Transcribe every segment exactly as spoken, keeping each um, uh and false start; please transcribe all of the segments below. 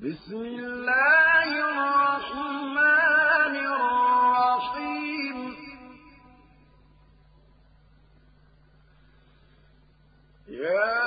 بسم الله الرحمن الرحيم يا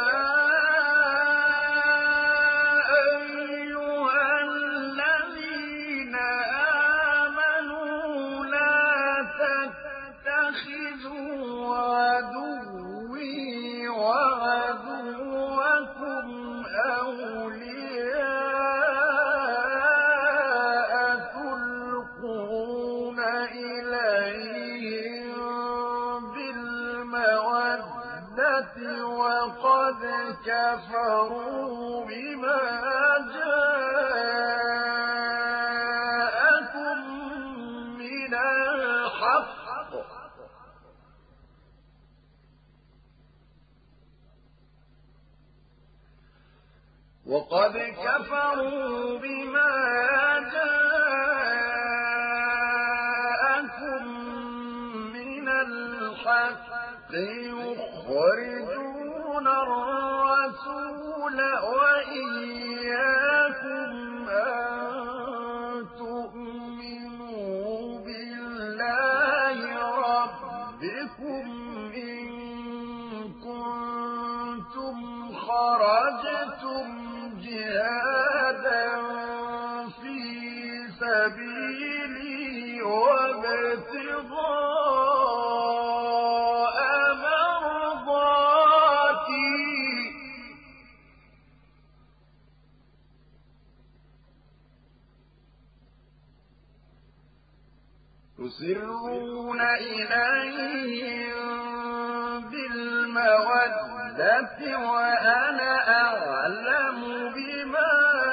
وقد كفروا بما جاءكم من الحق وقد كفروا بما جاءكم من الحق يخرجون الرسول وإياكم أن تؤمنوا بالله ربكم إن كنتم خرجتم جهادا في سبيلي وابتغاء تسرون إليهم بالمودة وأنا أعلم بما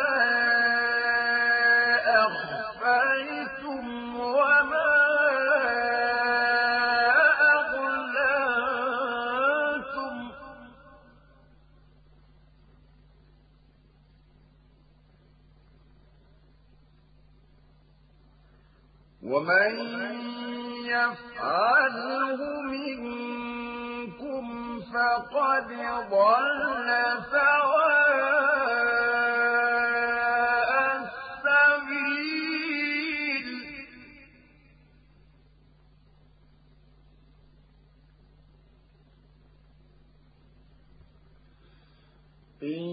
أخفيتم وما أعلنتم ومن يفعله منكم فقد ضل سواء السبيل إن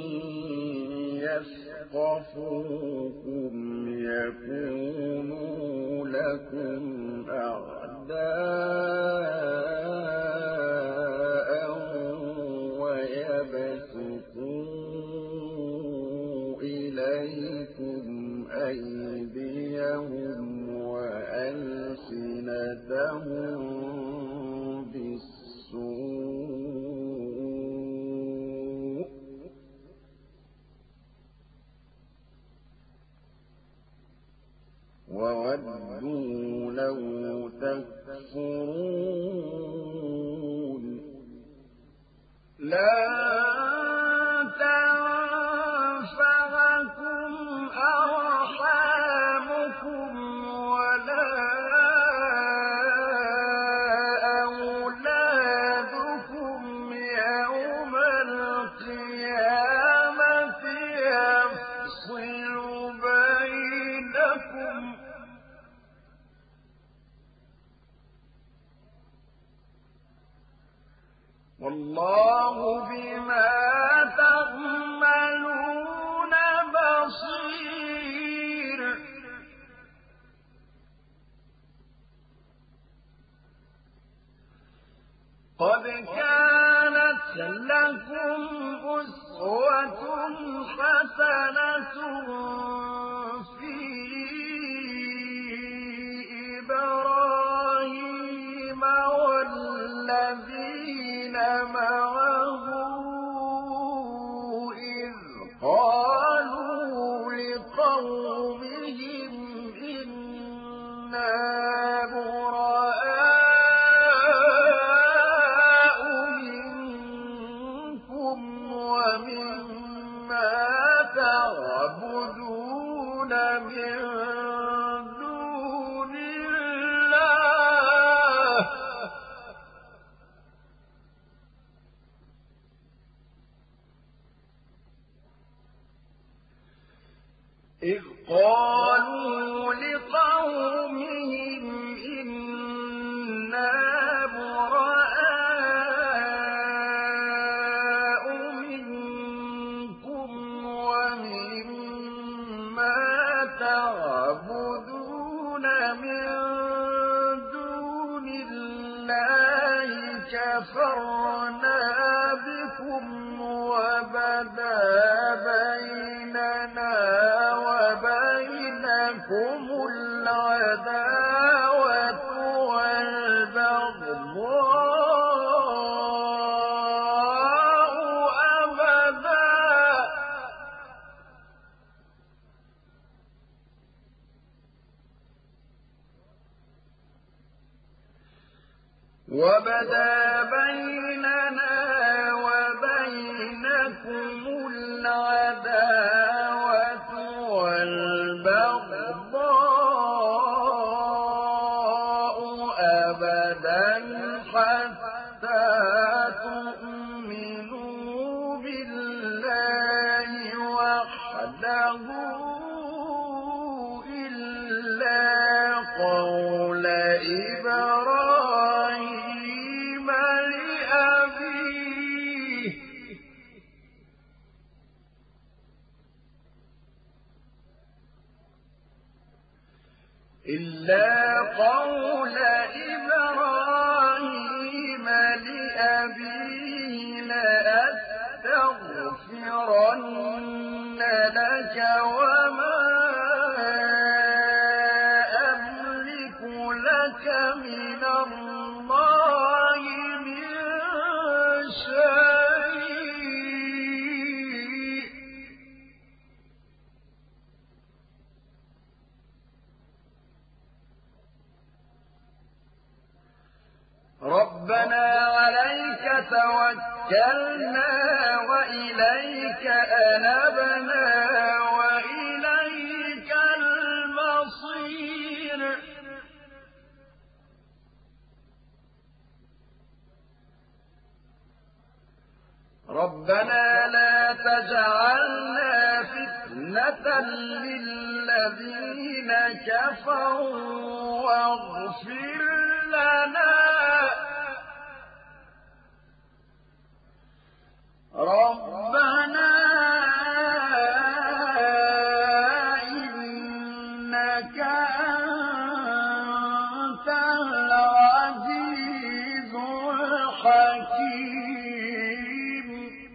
يثقفوكم يكونوا لكم أعداء ويبسطوا إليكم أيديهم وألسنتهم بالسوء وودوا لو تكفرون لا تنفعكم أرحامكم ولا أولادكم يوم القيامة يفصل بينكم والله بما تعملون بصير قد كانت لكم أسوة حسنة في إبراهيم والذين معه إذ قالوا لقومهم إنا براء منكم ومما تعبدون من دون الله إذ قالوا لقومهم إنا براء منكم ومما تعبدون من دون الله كفرنا بكم وبدا بيننا وبينكم العداوة والبغضاء أبدا وبدا بيننا وبينكم العداوة والبغضاء أبدا حتى تؤمنوا بالله وحده إلا قول إبراهيم لأبيه إلا قول إبراهيم لأبيه لأستغفرن لك وما أملك لك من الله من شيء ربنا عليك توكلنا وإليك أنبنا وإليك المصير ربنا لا تجعلنا فتنة للذين كفروا واغفر لنا ربنا إنك أنت العزيز الحكيم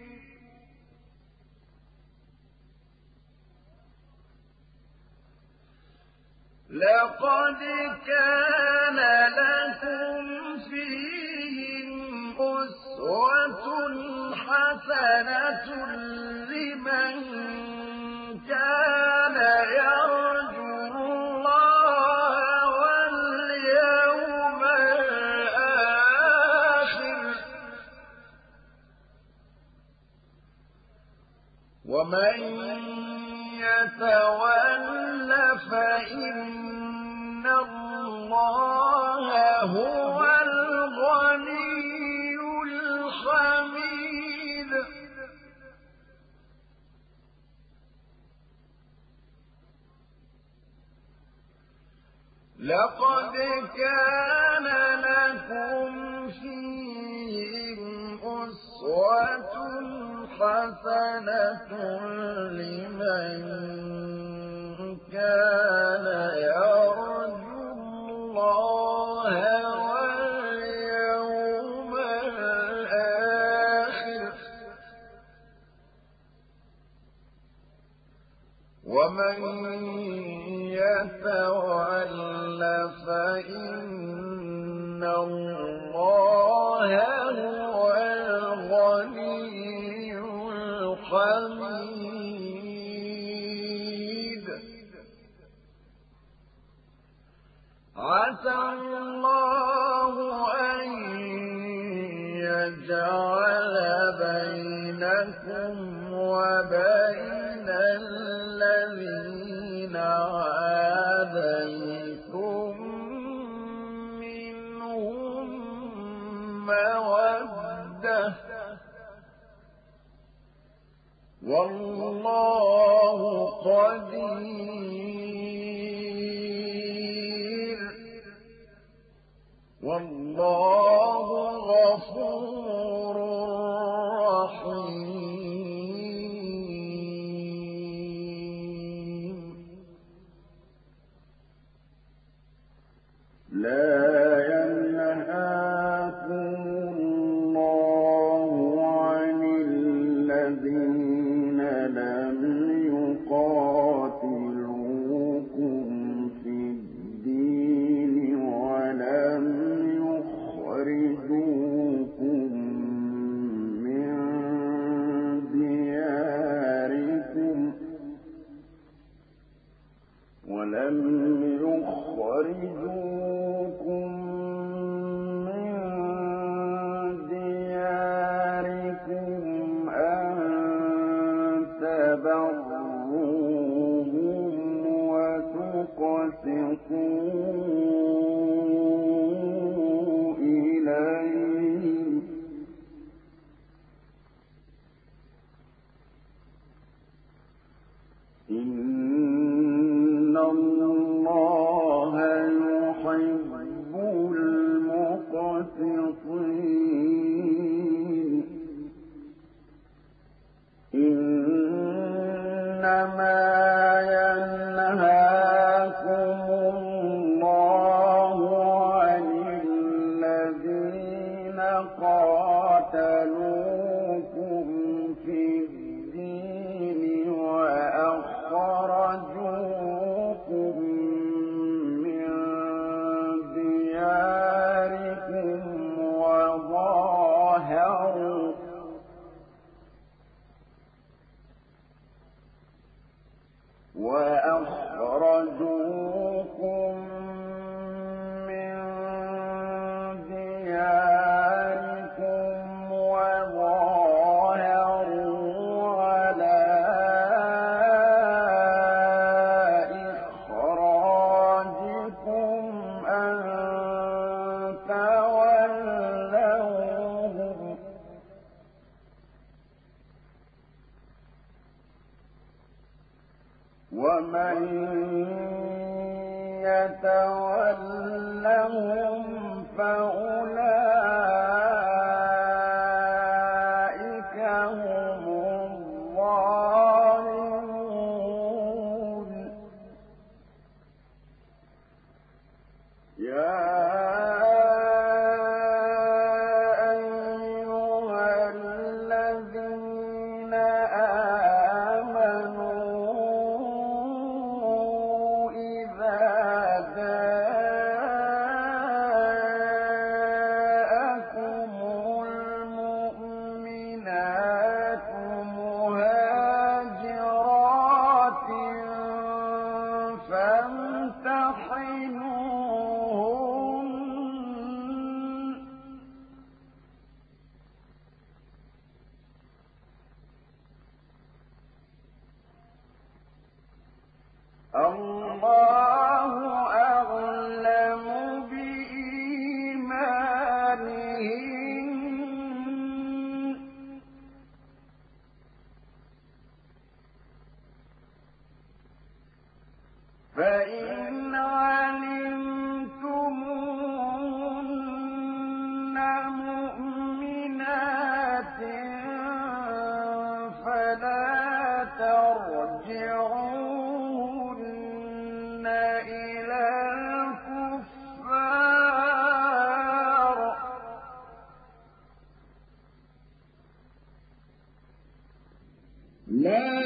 لقد كان لكم فيهم أسوة حسنة لمن كان يرجو الله واليوم الآخر ومن يتول فإن الله هو الغني الحميد لقد كان لكم فيهم أسوة حسنة لمن كان يرجو الله واليوم الآخر ومن يتول فإن الله هو الغني الحميد عسى الله أن يجعل بينكم وبين الذين عاديتم منهم مودة والله قدير لم يقاتلوكم في الدين ولم يخرجوكم من دياركم ولم يخرجوكم من دياركم أن تبروهم وتقسطوا إليهم إن الله يحب المقسطين إنما ينهاكم الله عن الذين قاتلوكم في الدين وأخرجوكم من دياركم وظاهروا وأخرجوكم من دياركم وظاهروا على إخراجكم أن تولوهم ومن يتولهم فأولئك هم الظالمون يا أيها الذين آمنوا الله أعلم بإيمانهم فإن علمتموهن مؤمنات فلا ترجعوهن إلى الكفار لا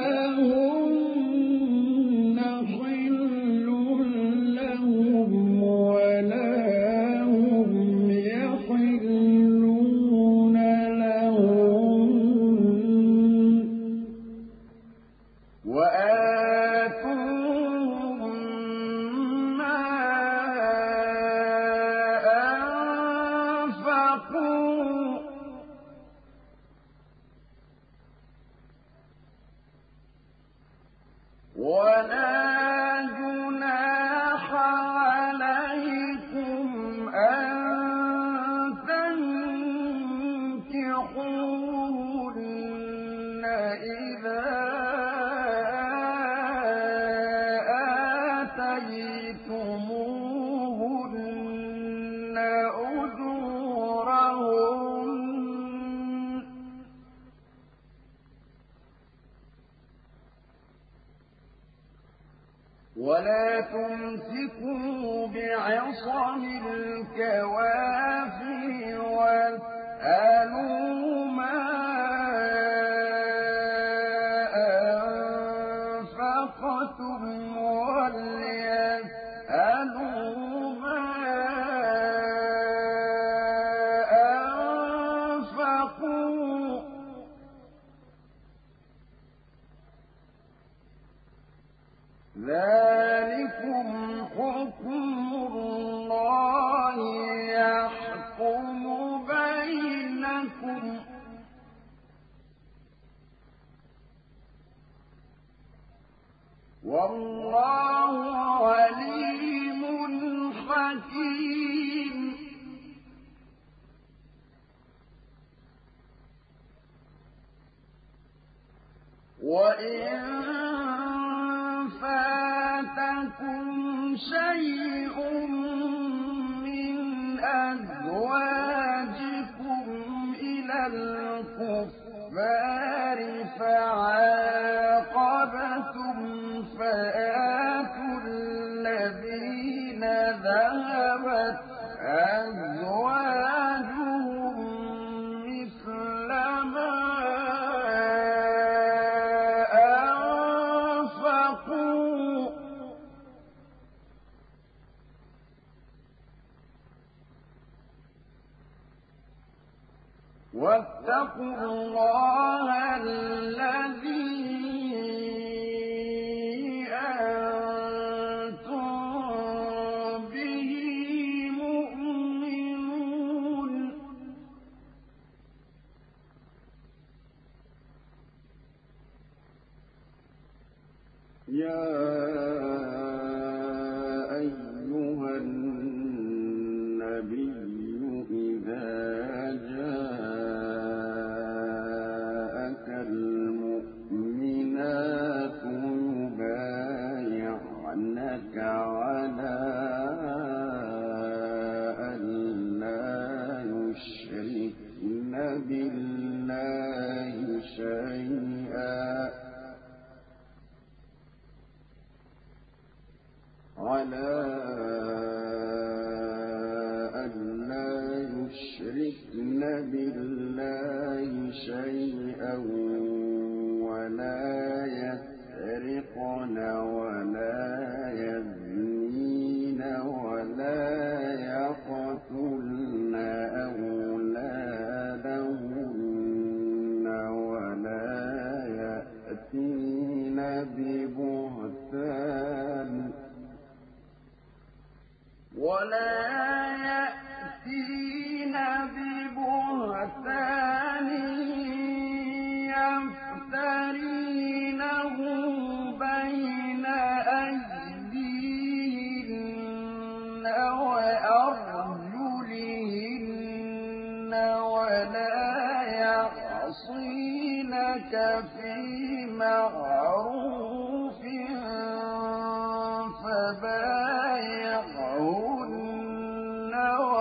هن حل لهم ولا هم يحلون لهم وآتوهم ما أنفقوا ولا جناح عليكم أن تنكحوهن إذا آتيتموهن أجورهن ولا تمسكوا بعصم الكوافر واسألوا ما ذلكم حكم الله يحكم بينكم والله عليم حكيم وإن فاتكم شيء من أزواجكم إلى الكفار فعاقبتم فآتوا الذين ذهبت أزواجهم مثل ما أنفقوا واتقوا الله الذي يا أيها النبي إذا جاءك المؤمنات يبايعنك على أن لا يشركن بالله شيئا على أن لا يشركن بالله شيئا ولا يسرقن ولا يزنين ولا يقتلن أولادهن ولا يأتين ببهتان ولا يأتين ببهتان يفترينه بين أيديهن وأرجلهن ولا يعصينك في معروف فبايعهن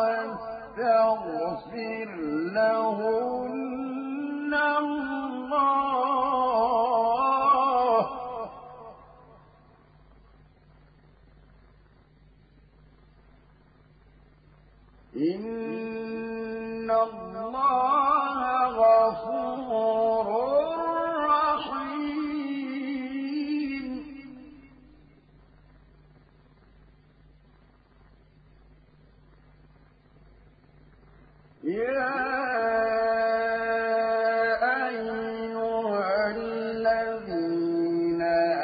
واستغفر لهن الله إن الله غفور رحيم يا أيها الذين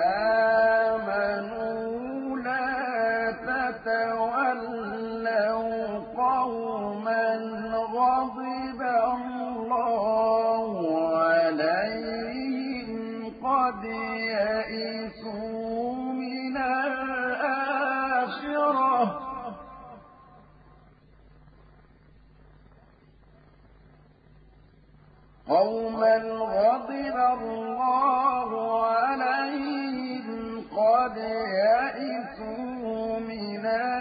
آمنوا لا تتولوا قوما غضب الله عليهم قد يئسوا من الآخرة قوما غضب الله عليهم قد يئسوا من